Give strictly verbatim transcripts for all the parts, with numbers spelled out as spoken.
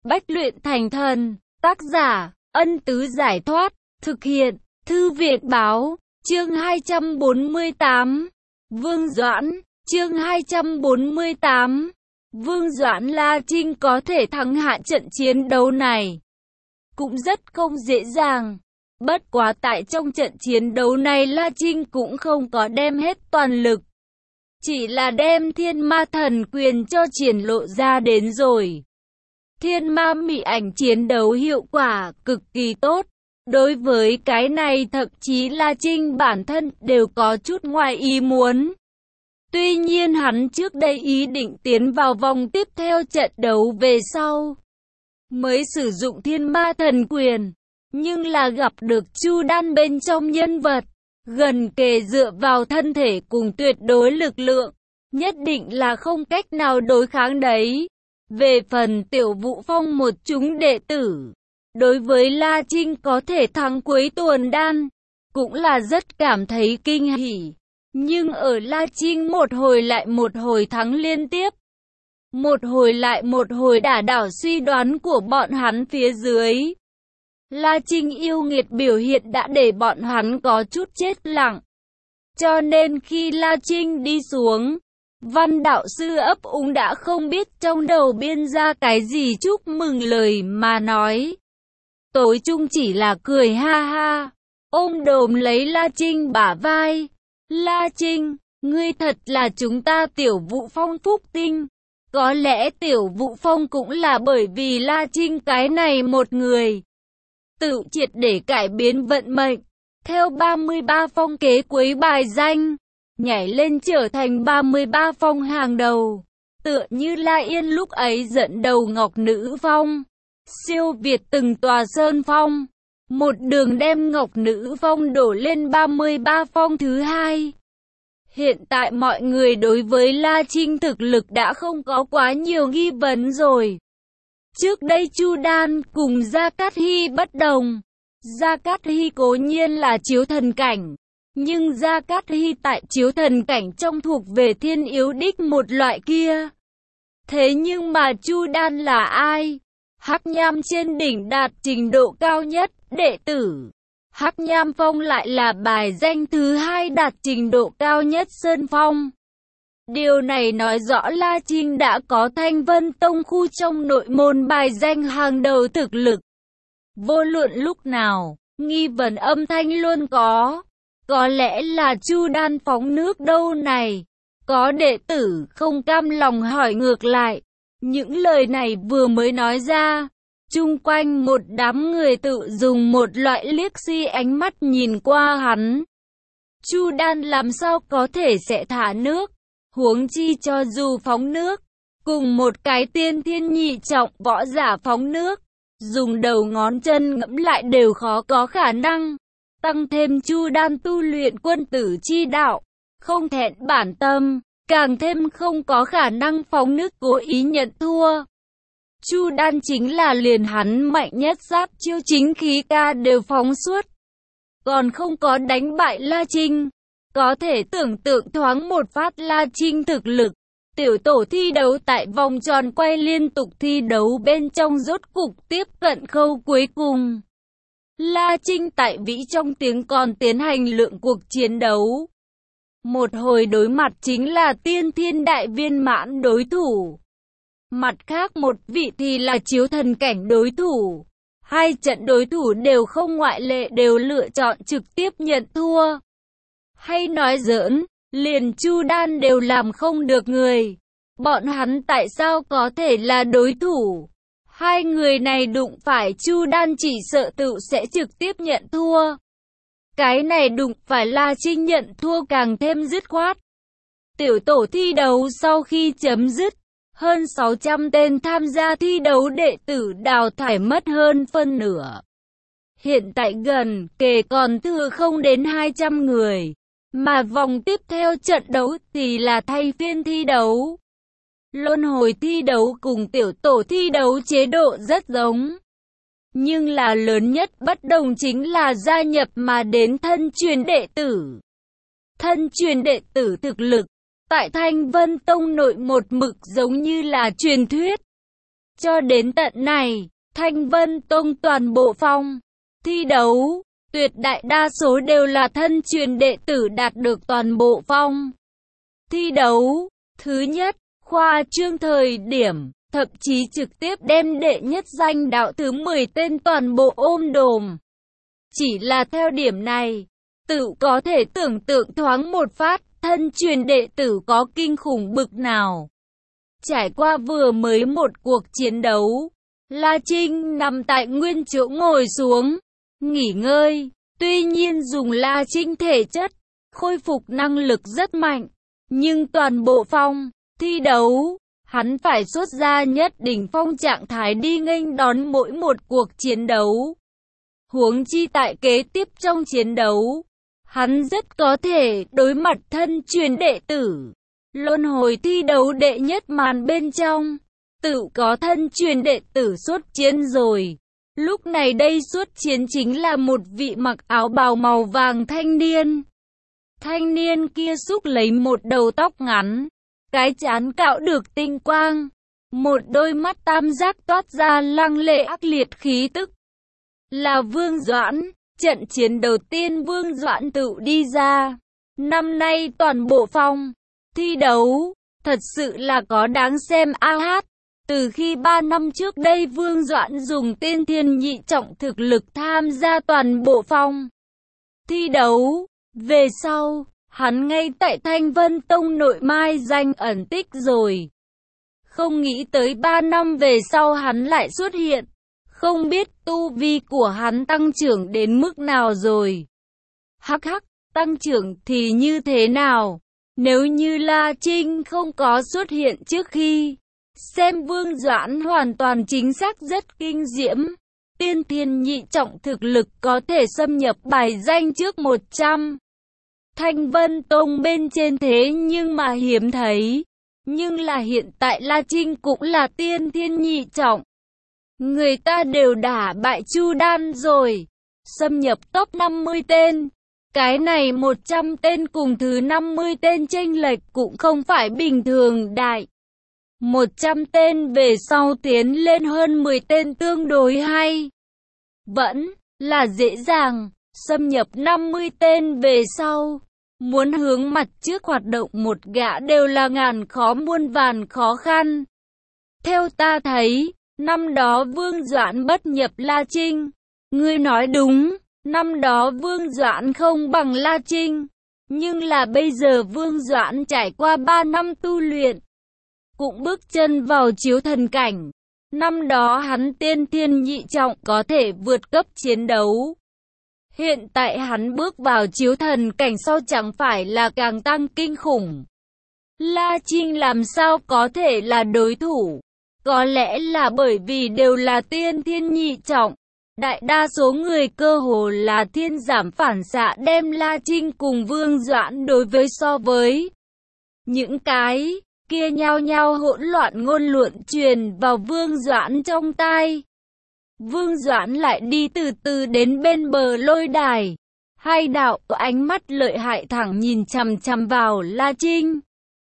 Bách luyện thành thần. Tác giả, Ân Tứ Giải Thoát. Thực hiện, Thư viện Báo. Chương hai trăm bốn mươi tám. Vương Doãn. Chương hai trăm bốn mươi tám. Vương Doãn La Trinh có thể thắng hạ trận chiến đấu này cũng rất không dễ dàng. Bất quá tại trong trận chiến đấu này La Trinh cũng không có đem hết toàn lực, chỉ là đem Thiên Ma Thần Quyền cho triển lộ ra đến rồi. Thiên Ma Mị Ảnh chiến đấu hiệu quả cực kỳ tốt. Đối với cái này thậm chí La Trinh bản thân đều có chút ngoài ý muốn. Tuy nhiên hắn trước đây ý định tiến vào vòng tiếp theo trận đấu về sau mới sử dụng Thiên Ma Thần Quyền, nhưng là gặp được Chu Đan bên trong nhân vật gần kề dựa vào thân thể cùng tuyệt đối lực lượng, nhất định là không cách nào đối kháng đấy. Về phần Tiểu Vũ Phong một chúng đệ tử, đối với La Trinh có thể thắng Quấy Tuần Đan cũng là rất cảm thấy kinh hỉ. Nhưng ở La Trinh một hồi lại một hồi thắng liên tiếp, một hồi lại một hồi đả đảo suy đoán của bọn hắn phía dưới, La Trinh yêu nghiệt biểu hiện đã để bọn hắn có chút chết lặng. Cho nên khi La Trinh đi xuống, Văn đạo sư ấp úng đã không biết trong đầu biên ra cái gì chúc mừng lời mà nói. Tối chung chỉ là cười ha ha, ôm đồm lấy La Trinh bả vai. La Trinh, ngươi thật là chúng ta Tiểu Vũ Phong phúc tinh. Có lẽ Tiểu Vũ Phong cũng là bởi vì La Trinh cái này một người tự triệt để cải biến vận mệnh, theo ba mươi ba phong kế quấy bài danh, nhảy lên trở thành ba mươi ba phong hàng đầu. Tựa như La Yên lúc ấy dẫn đầu Ngọc Nữ Phong, siêu việt từng tòa sơn phong, một đường đem Ngọc Nữ Phong đổ lên ba mươi ba phong thứ hai. Hiện tại mọi người đối với La Trinh thực lực đã không có quá nhiều nghi vấn rồi. Trước đây Chu Đan cùng Gia Cát Hy bất đồng. Gia Cát Hy cố nhiên là chiếu thần cảnh, nhưng Gia Cát Hy tại chiếu thần cảnh trong thuộc về thiên yếu đích một loại kia. Thế nhưng mà Chu Đan là ai? Hắc Nham trên đỉnh đạt trình độ cao nhất, đệ tử Hắc Nham Phong lại là bài danh thứ hai đạt trình độ cao nhất Sơn Phong. Điều này nói rõ La Trinh đã có Thanh Vân Tông khu trong nội môn bài danh hàng đầu thực lực. Vô luận lúc nào, nghi vấn âm thanh luôn có. Có lẽ là Chu Đan phóng nước đâu này? Có đệ tử không cam lòng hỏi ngược lại. Những lời này vừa mới nói ra, chung quanh một đám người tự dùng một loại liếc xi ánh mắt nhìn qua hắn. Chu Đan làm sao có thể sẽ thả nước? Huống chi cho dù phóng nước, cùng một cái tiên thiên nhị trọng võ giả phóng nước, dùng đầu ngón chân ngẫm lại đều khó có khả năng. Tăng thêm Chu Đan tu luyện quân tử chi đạo, không thẹn bản tâm, càng thêm không có khả năng phóng nước cố ý nhận thua. Chu Đan chính là liền hắn mạnh nhất giáp chiêu chính khí ca đều phóng suốt, còn không có đánh bại La Trinh. Có thể tưởng tượng thoáng một phát La Trinh thực lực. Tiểu tổ thi đấu tại vòng tròn quay liên tục thi đấu bên trong rốt cục tiếp cận khâu cuối cùng. La Trinh tại vĩ trong tiếng còn tiến hành lượng cuộc chiến đấu. Một hồi đối mặt chính là tiên thiên đại viên mãn đối thủ. Mặt khác một vị thì là chiếu thần cảnh đối thủ. Hai trận đối thủ đều không ngoại lệ đều lựa chọn trực tiếp nhận thua. Hay nói giỡn, liền Chu Đan đều làm không được người. Bọn hắn tại sao có thể là đối thủ? Hai người này đụng phải Chu Đan chỉ sợ tự sẽ trực tiếp nhận thua. Cái này đụng phải La Trinh nhận thua càng thêm dứt khoát. Tiểu tổ thi đấu sau khi chấm dứt, hơn sáu trăm tên tham gia thi đấu đệ tử đào thải mất hơn phân nửa. Hiện tại gần kề còn thừa không đến hai trăm người. Mà vòng tiếp theo trận đấu thì là thay phiên thi đấu. Luân hồi thi đấu cùng tiểu tổ thi đấu chế độ rất giống. Nhưng là lớn nhất bất đồng chính là gia nhập mà đến thân truyền đệ tử. Thân truyền đệ tử thực lực tại Thanh Vân Tông nội một mực giống như là truyền thuyết. Cho đến tận này, Thanh Vân Tông toàn bộ phong thi đấu, tuyệt đại đa số đều là thân truyền đệ tử đạt được toàn bộ phong thi đấu. Thứ nhất, khoa trương thời điểm, thậm chí trực tiếp đem đệ nhất danh đạo thứ mười tên toàn bộ ôm đồm. Chỉ là theo điểm này, tự có thể tưởng tượng thoáng một phát, thân truyền đệ tử có kinh khủng bực nào. Trải qua vừa mới một cuộc chiến đấu, La Trinh nằm tại nguyên chỗ ngồi xuống, nghỉ ngơi. Tuy nhiên dùng La Trinh thể chất, khôi phục năng lực rất mạnh, nhưng toàn bộ phong thi đấu, hắn phải xuất ra nhất đỉnh phong trạng thái đi nghênh đón mỗi một cuộc chiến đấu. Huống chi tại kế tiếp trong chiến đấu, hắn rất có thể đối mặt thân truyền đệ tử. Luân hồi thi đấu đệ nhất màn bên trong, tự có thân truyền đệ tử xuất chiến rồi. Lúc này đây xuất chiến chính là một vị mặc áo bào màu vàng thanh niên. Thanh niên kia xúc lấy một đầu tóc ngắn, cái trán cạo được tinh quang, một đôi mắt tam giác toát ra lăng lệ ác liệt khí tức. Là Vương Doãn, trận chiến đầu tiên Vương Doãn tự đi ra. Năm nay toàn bộ phong thi đấu, thật sự là có đáng xem a hát. Từ khi ba năm trước đây Vương Doãn dùng tiên thiên nhị trọng thực lực tham gia toàn bộ phong thi đấu, về sau, hắn ngay tại Thanh Vân Tông nội mai danh ẩn tích rồi. Không nghĩ tới ba năm về sau hắn lại xuất hiện, không biết tu vi của hắn tăng trưởng đến mức nào rồi. Hắc hắc, tăng trưởng thì như thế nào? Nếu như La Trinh không có xuất hiện trước khi, xem Vương Doãn hoàn toàn chính xác rất kinh diễm. Tiên thiên nhị trọng thực lực có thể xâm nhập bài danh trước một trăm. Thanh Vân Tông bên trên thế nhưng mà hiếm thấy. Nhưng là hiện tại La Trinh cũng là tiên thiên nhị trọng. Người ta đều đả bại Chu Đan rồi. Xâm nhập top năm mươi tên. Cái này một trăm tên cùng thứ năm mươi tên chênh lệch cũng không phải bình thường đại. một trăm tên về sau tiến lên hơn mười tên tương đối hay. Vẫn là dễ dàng, xâm nhập năm mươi tên về sau. Muốn hướng mặt trước hoạt động một gã đều là ngàn khó muôn vàn khó khăn. Theo ta thấy, năm đó Vương Doãn bất nhập La Trinh. Ngươi nói đúng, năm đó Vương Doãn không bằng La Trinh. Nhưng là bây giờ Vương Doãn trải qua ba năm tu luyện, cũng bước chân vào chiếu thần cảnh. Năm đó hắn tiên thiên nhị trọng có thể vượt cấp chiến đấu. Hiện tại hắn bước vào chiếu thần cảnh sau chẳng phải là càng tăng kinh khủng. La Trinh làm sao có thể là đối thủ? Có lẽ là bởi vì đều là tiên thiên nhị trọng. Đại đa số người cơ hồ là thiên giảm phản xạ đem La Trinh cùng Vương Doãn đối với so với. Những cái kia nhao nhao hỗn loạn ngôn luận truyền vào Vương Doãn trong tai. Vương Doãn lại đi từ từ đến bên bờ lôi đài. Hai đạo ánh mắt lợi hại thẳng nhìn chằm chằm vào La Trinh.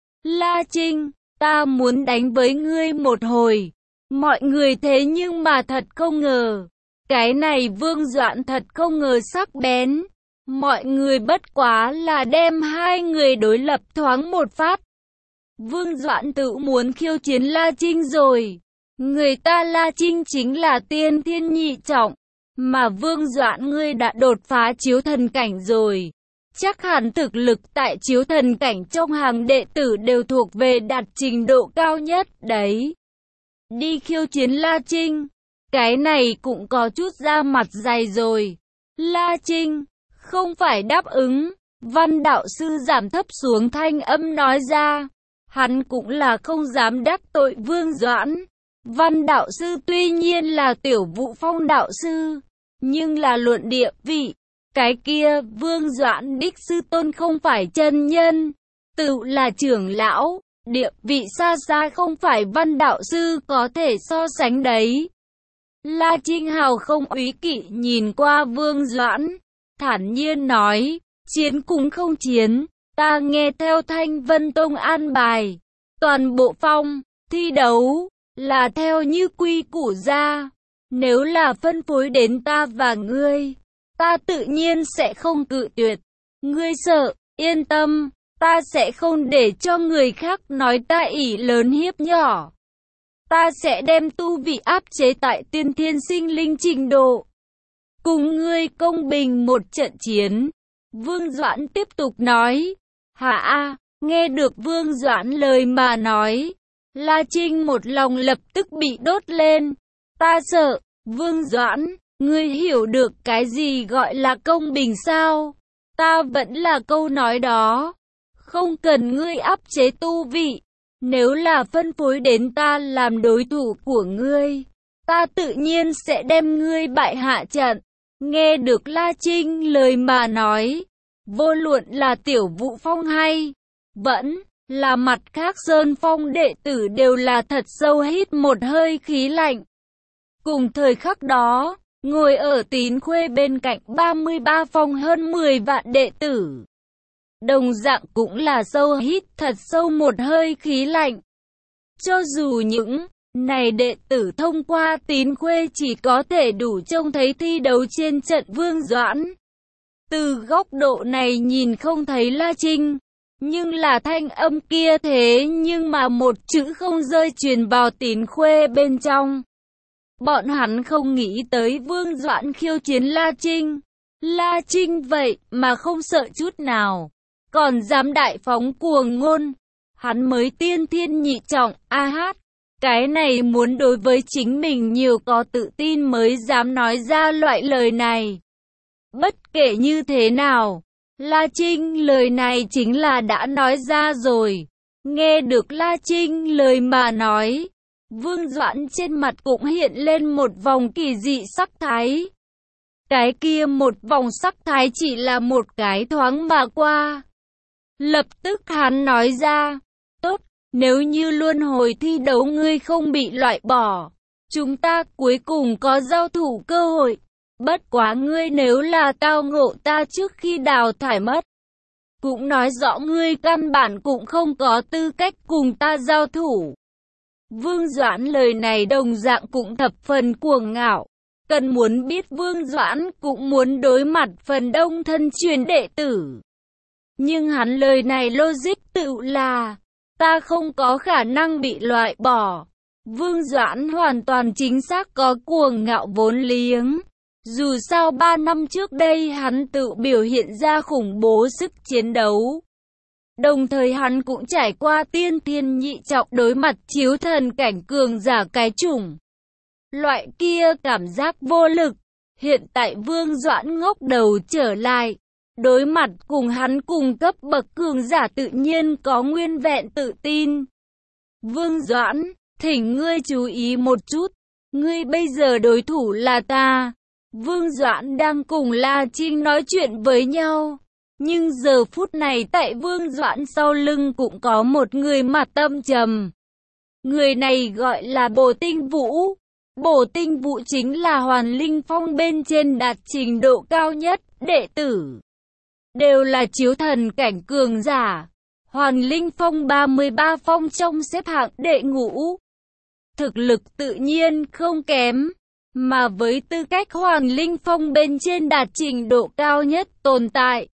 La Trinh, ta muốn đánh với ngươi một hồi. Mọi người thế nhưng mà thật không ngờ. Cái này Vương Doãn thật không ngờ sắc bén. Mọi người bất quá là đem hai người đối lập thoáng một phát. Vương Doãn tự muốn khiêu chiến La Trinh rồi. Người ta La Trinh chính là tiên thiên nhị trọng. Mà Vương Doãn ngươi đã đột phá chiếu thần cảnh rồi. Chắc hẳn thực lực tại chiếu thần cảnh trong hàng đệ tử đều thuộc về đạt trình độ cao nhất đấy. Đi khiêu chiến La Trinh. Cái này cũng có chút da mặt dày rồi. La Trinh, không phải đáp ứng. Văn đạo sư giảm thấp xuống thanh âm nói ra. Hắn cũng là không dám đắc tội Vương Doãn. Văn đạo sư tuy nhiên là tiểu vụ phong đạo sư, nhưng là luận địa vị. Cái kia Vương Doãn đích sư tôn không phải chân nhân, tự là trưởng lão, địa vị xa xa không phải văn đạo sư có thể so sánh đấy. La Trinh hào không úy kỵ nhìn qua Vương Doãn, thản nhiên nói, chiến cũng không chiến, ta nghe theo Thanh Vân Tông an bài, toàn bộ phong thi đấu, là theo như quy củ ra. Nếu là phân phối đến ta và ngươi, ta tự nhiên sẽ không cự tuyệt. Ngươi sợ, yên tâm, ta sẽ không để cho người khác nói ta ỷ lớn hiếp nhỏ. Ta sẽ đem tu vị áp chế tại tiên thiên sinh linh trình độ. Cùng ngươi công bình một trận chiến. Vương Doãn tiếp tục nói. Hả a, nghe được Vương Doãn lời mà nói, La Trinh một lòng lập tức bị đốt lên. Ta sợ, Vương Doãn, ngươi hiểu được cái gì gọi là công bình sao? Ta vẫn là câu nói đó. Không cần ngươi áp chế tu vị. Nếu là phân phối đến ta làm đối thủ của ngươi, ta tự nhiên sẽ đem ngươi bại hạ trận. Nghe được La Trinh lời mà nói, vô luận là Tiểu Vũ Phong hay vẫn là mặt khác Sơn Phong đệ tử đều là thật sâu hít một hơi khí lạnh. Cùng thời khắc đó, ngồi ở Tín Khuê bên cạnh ba mươi ba phong hơn mười vạn đệ tử, đồng dạng cũng là sâu hít thật sâu một hơi khí lạnh. Cho dù những này đệ tử thông qua Tín Khuê chỉ có thể đủ trông thấy thi đấu trên trận Vương Doãn. Từ góc độ này nhìn không thấy La Trinh, nhưng là thanh âm kia thế nhưng mà một chữ không rơi truyền vào Tín Khuê bên trong. Bọn hắn không nghĩ tới Vương Doãn khiêu chiến La Trinh. La Trinh vậy mà không sợ chút nào, còn dám đại phóng cuồng ngôn. Hắn mới tiên thiên nhị trọng, a hát. Cái này muốn đối với chính mình nhiều có tự tin mới dám nói ra loại lời này. Bất kể như thế nào, La Trinh lời này chính là đã nói ra rồi. Nghe được La Trinh lời mà nói, Vương Doãn trên mặt cũng hiện lên một vòng kỳ dị sắc thái. Cái kia một vòng sắc thái chỉ là một cái thoáng mà qua. Lập tức hắn nói ra, tốt, nếu như luân hồi thi đấu ngươi không bị loại bỏ, chúng ta cuối cùng có giao thủ cơ hội. Bất quá ngươi nếu là tao ngộ ta trước khi đào thải mất, cũng nói rõ ngươi căn bản cũng không có tư cách cùng ta giao thủ. Vương Doãn lời này đồng dạng cũng thập phần cuồng ngạo. Cần muốn biết Vương Doãn cũng muốn đối mặt phần đông thân truyền đệ tử. Nhưng hắn lời này logic tự là, ta không có khả năng bị loại bỏ. Vương Doãn hoàn toàn chính xác có cuồng ngạo vốn liếng. Dù sao ba năm trước đây hắn tự biểu hiện ra khủng bố sức chiến đấu. Đồng thời hắn cũng trải qua tiên thiên nhị trọng đối mặt chiếu thần cảnh cường giả cái chủng. Loại kia cảm giác vô lực. Hiện tại Vương Doãn ngóc đầu trở lại. Đối mặt cùng hắn cùng cấp bậc cường giả tự nhiên có nguyên vẹn tự tin. Vương Doãn, thỉnh ngươi chú ý một chút. Ngươi bây giờ đối thủ là ta. Vương Doãn đang cùng La Trinh nói chuyện với nhau. Nhưng giờ phút này tại Vương Doãn sau lưng cũng có một người mặt tâm trầm. Người này gọi là Bổ Tinh Vũ. Bổ Tinh Vũ chính là Hoàn Linh Phong bên trên đạt trình độ cao nhất, đệ tử đều là chiếu thần cảnh cường giả. Hoàn Linh Phong ba mươi ba phong trong xếp hạng đệ ngũ. Thực lực tự nhiên không kém, mà với tư cách Hoàn Linh Phong bên trên đạt trình độ cao nhất tồn tại.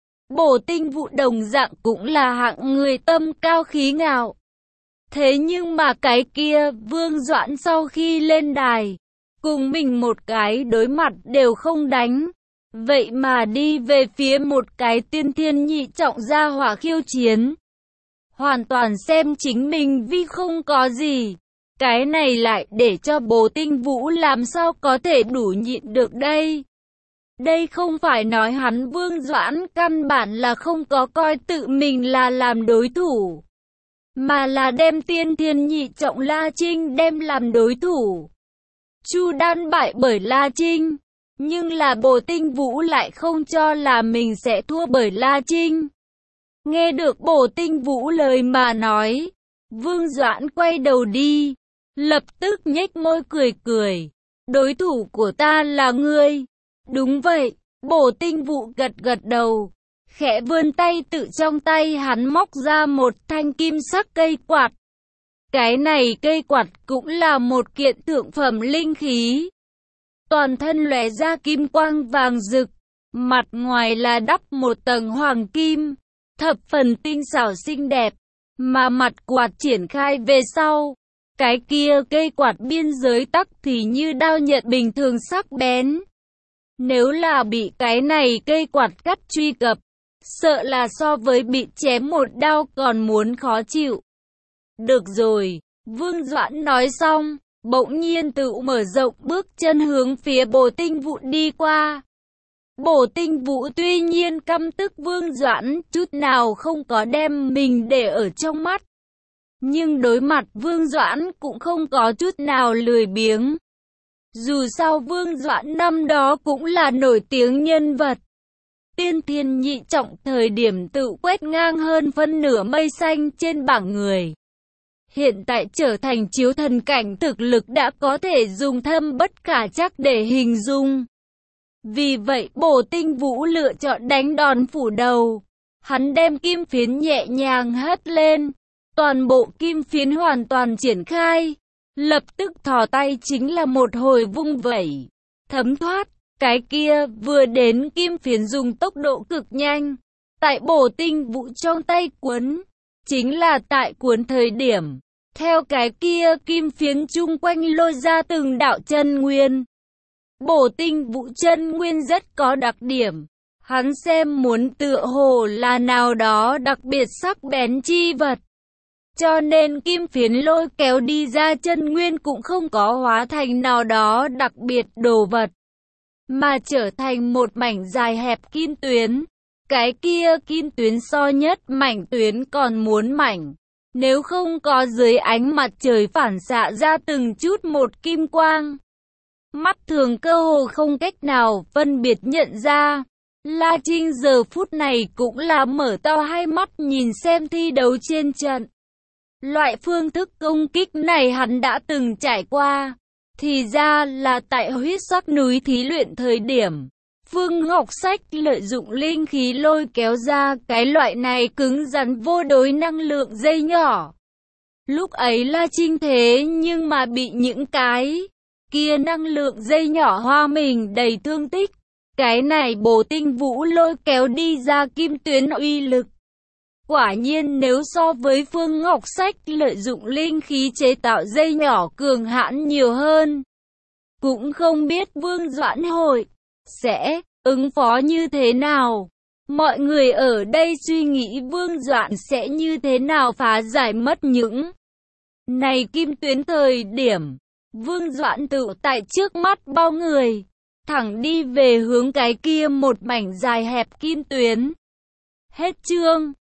Bổ Tinh Vũ đồng dạng cũng là hạng người tâm cao khí ngạo. Thế nhưng mà cái kia Vương Doãn sau khi lên đài, cùng mình một cái đối mặt đều không đánh. Vậy mà đi về phía một cái tiên thiên nhị trọng gia hỏa khiêu chiến. Hoàn toàn xem chính mình vì không có gì. Cái này lại để cho Bổ Tinh Vũ làm sao có thể đủ nhịn được đây. Đây không phải nói hắn Vương Doãn căn bản là không có coi tự mình là làm đối thủ, mà là đem tiên thiên nhị trọng La Trinh đem làm đối thủ. Chu Đan bại bởi La Trinh, nhưng là Bổ Tinh Vũ lại không cho là mình sẽ thua bởi La Trinh. Nghe được Bổ Tinh Vũ lời mà nói, Vương Doãn quay đầu đi, lập tức nhếch môi cười cười. Đối thủ của ta là ngươi. Đúng vậy, Bổ Tinh Vũ gật gật đầu, khẽ vươn tay tự trong tay hắn móc ra một thanh kim sắc cây quạt. Cái này cây quạt cũng là một kiện thượng phẩm linh khí. Toàn thân lóe ra kim quang vàng rực, mặt ngoài là đắp một tầng hoàng kim, thập phần tinh xảo xinh đẹp, mà mặt quạt triển khai về sau. Cái kia cây quạt biên giới tắc thì như đao nhật bình thường sắc bén. Nếu là bị cái này cây quạt cắt truy cập, sợ là so với bị chém một đao còn muốn khó chịu. Được rồi, Vương Doãn nói xong, bỗng nhiên tự mở rộng bước chân hướng phía Bổ Tinh Vũ đi qua. Bổ Tinh Vũ tuy nhiên căm tức Vương Doãn, chút nào không có đem mình để ở trong mắt. Nhưng đối mặt Vương Doãn cũng không có chút nào lười biếng. Dù sao Vương Doãn năm đó cũng là nổi tiếng nhân vật. Tiên thiên nhị trọng thời điểm tự quét ngang hơn phân nửa mây xanh trên bảng người. Hiện tại trở thành chiếu thần cảnh, thực lực đã có thể dùng thâm bất khả trắc để hình dung. Vì vậy Bổ Tinh Vũ lựa chọn đánh đòn phủ đầu. Hắn đem kim phiến nhẹ nhàng hất lên. Toàn bộ kim phiến hoàn toàn triển khai. Lập tức thò tay chính là một hồi vung vẩy. Thấm thoát. Cái kia vừa đến kim phiến dùng tốc độ cực nhanh. Tại Bổ Tinh Vũ trong tay cuốn. Chính là tại cuốn thời điểm. Theo cái kia kim phiến chung quanh lôi ra từng đạo chân nguyên. Bổ Tinh Vũ chân nguyên rất có đặc điểm. Hắn xem muốn tựa hồ là nào đó đặc biệt sắc bén chi vật. Cho nên kim phiến lôi kéo đi ra chân nguyên cũng không có hóa thành nào đó đặc biệt đồ vật. Mà trở thành một mảnh dài hẹp kim tuyến. Cái kia kim tuyến so nhất mảnh tuyến còn muốn mảnh. Nếu không có dưới ánh mặt trời phản xạ ra từng chút một kim quang. Mắt thường cơ hồ không cách nào phân biệt nhận ra. La Trinh giờ phút này cũng là mở to hai mắt nhìn xem thi đấu trên trận. Loại phương thức công kích này hắn đã từng trải qua. Thì ra là tại huyết sắc núi thí luyện thời điểm. Phương Ngọc Sách lợi dụng linh khí lôi kéo ra cái loại này cứng rắn vô đối năng lượng dây nhỏ. Lúc ấy La Trinh thế nhưng mà bị những cái kia năng lượng dây nhỏ hoa mình đầy thương tích. Cái này Bổ Tinh Vũ lôi kéo đi ra kim tuyến uy lực. Quả nhiên nếu so với Phương Ngọc Sách lợi dụng linh khí chế tạo dây nhỏ cường hãn nhiều hơn. Cũng không biết Vương Doãn hội sẽ ứng phó như thế nào. Mọi người ở đây suy nghĩ Vương Doãn sẽ như thế nào phá giải mất những này kim tuyến thời điểm. Vương Doãn tự tại trước mắt bao người, thẳng đi về hướng cái kia một mảnh dài hẹp kim tuyến. Hết chương.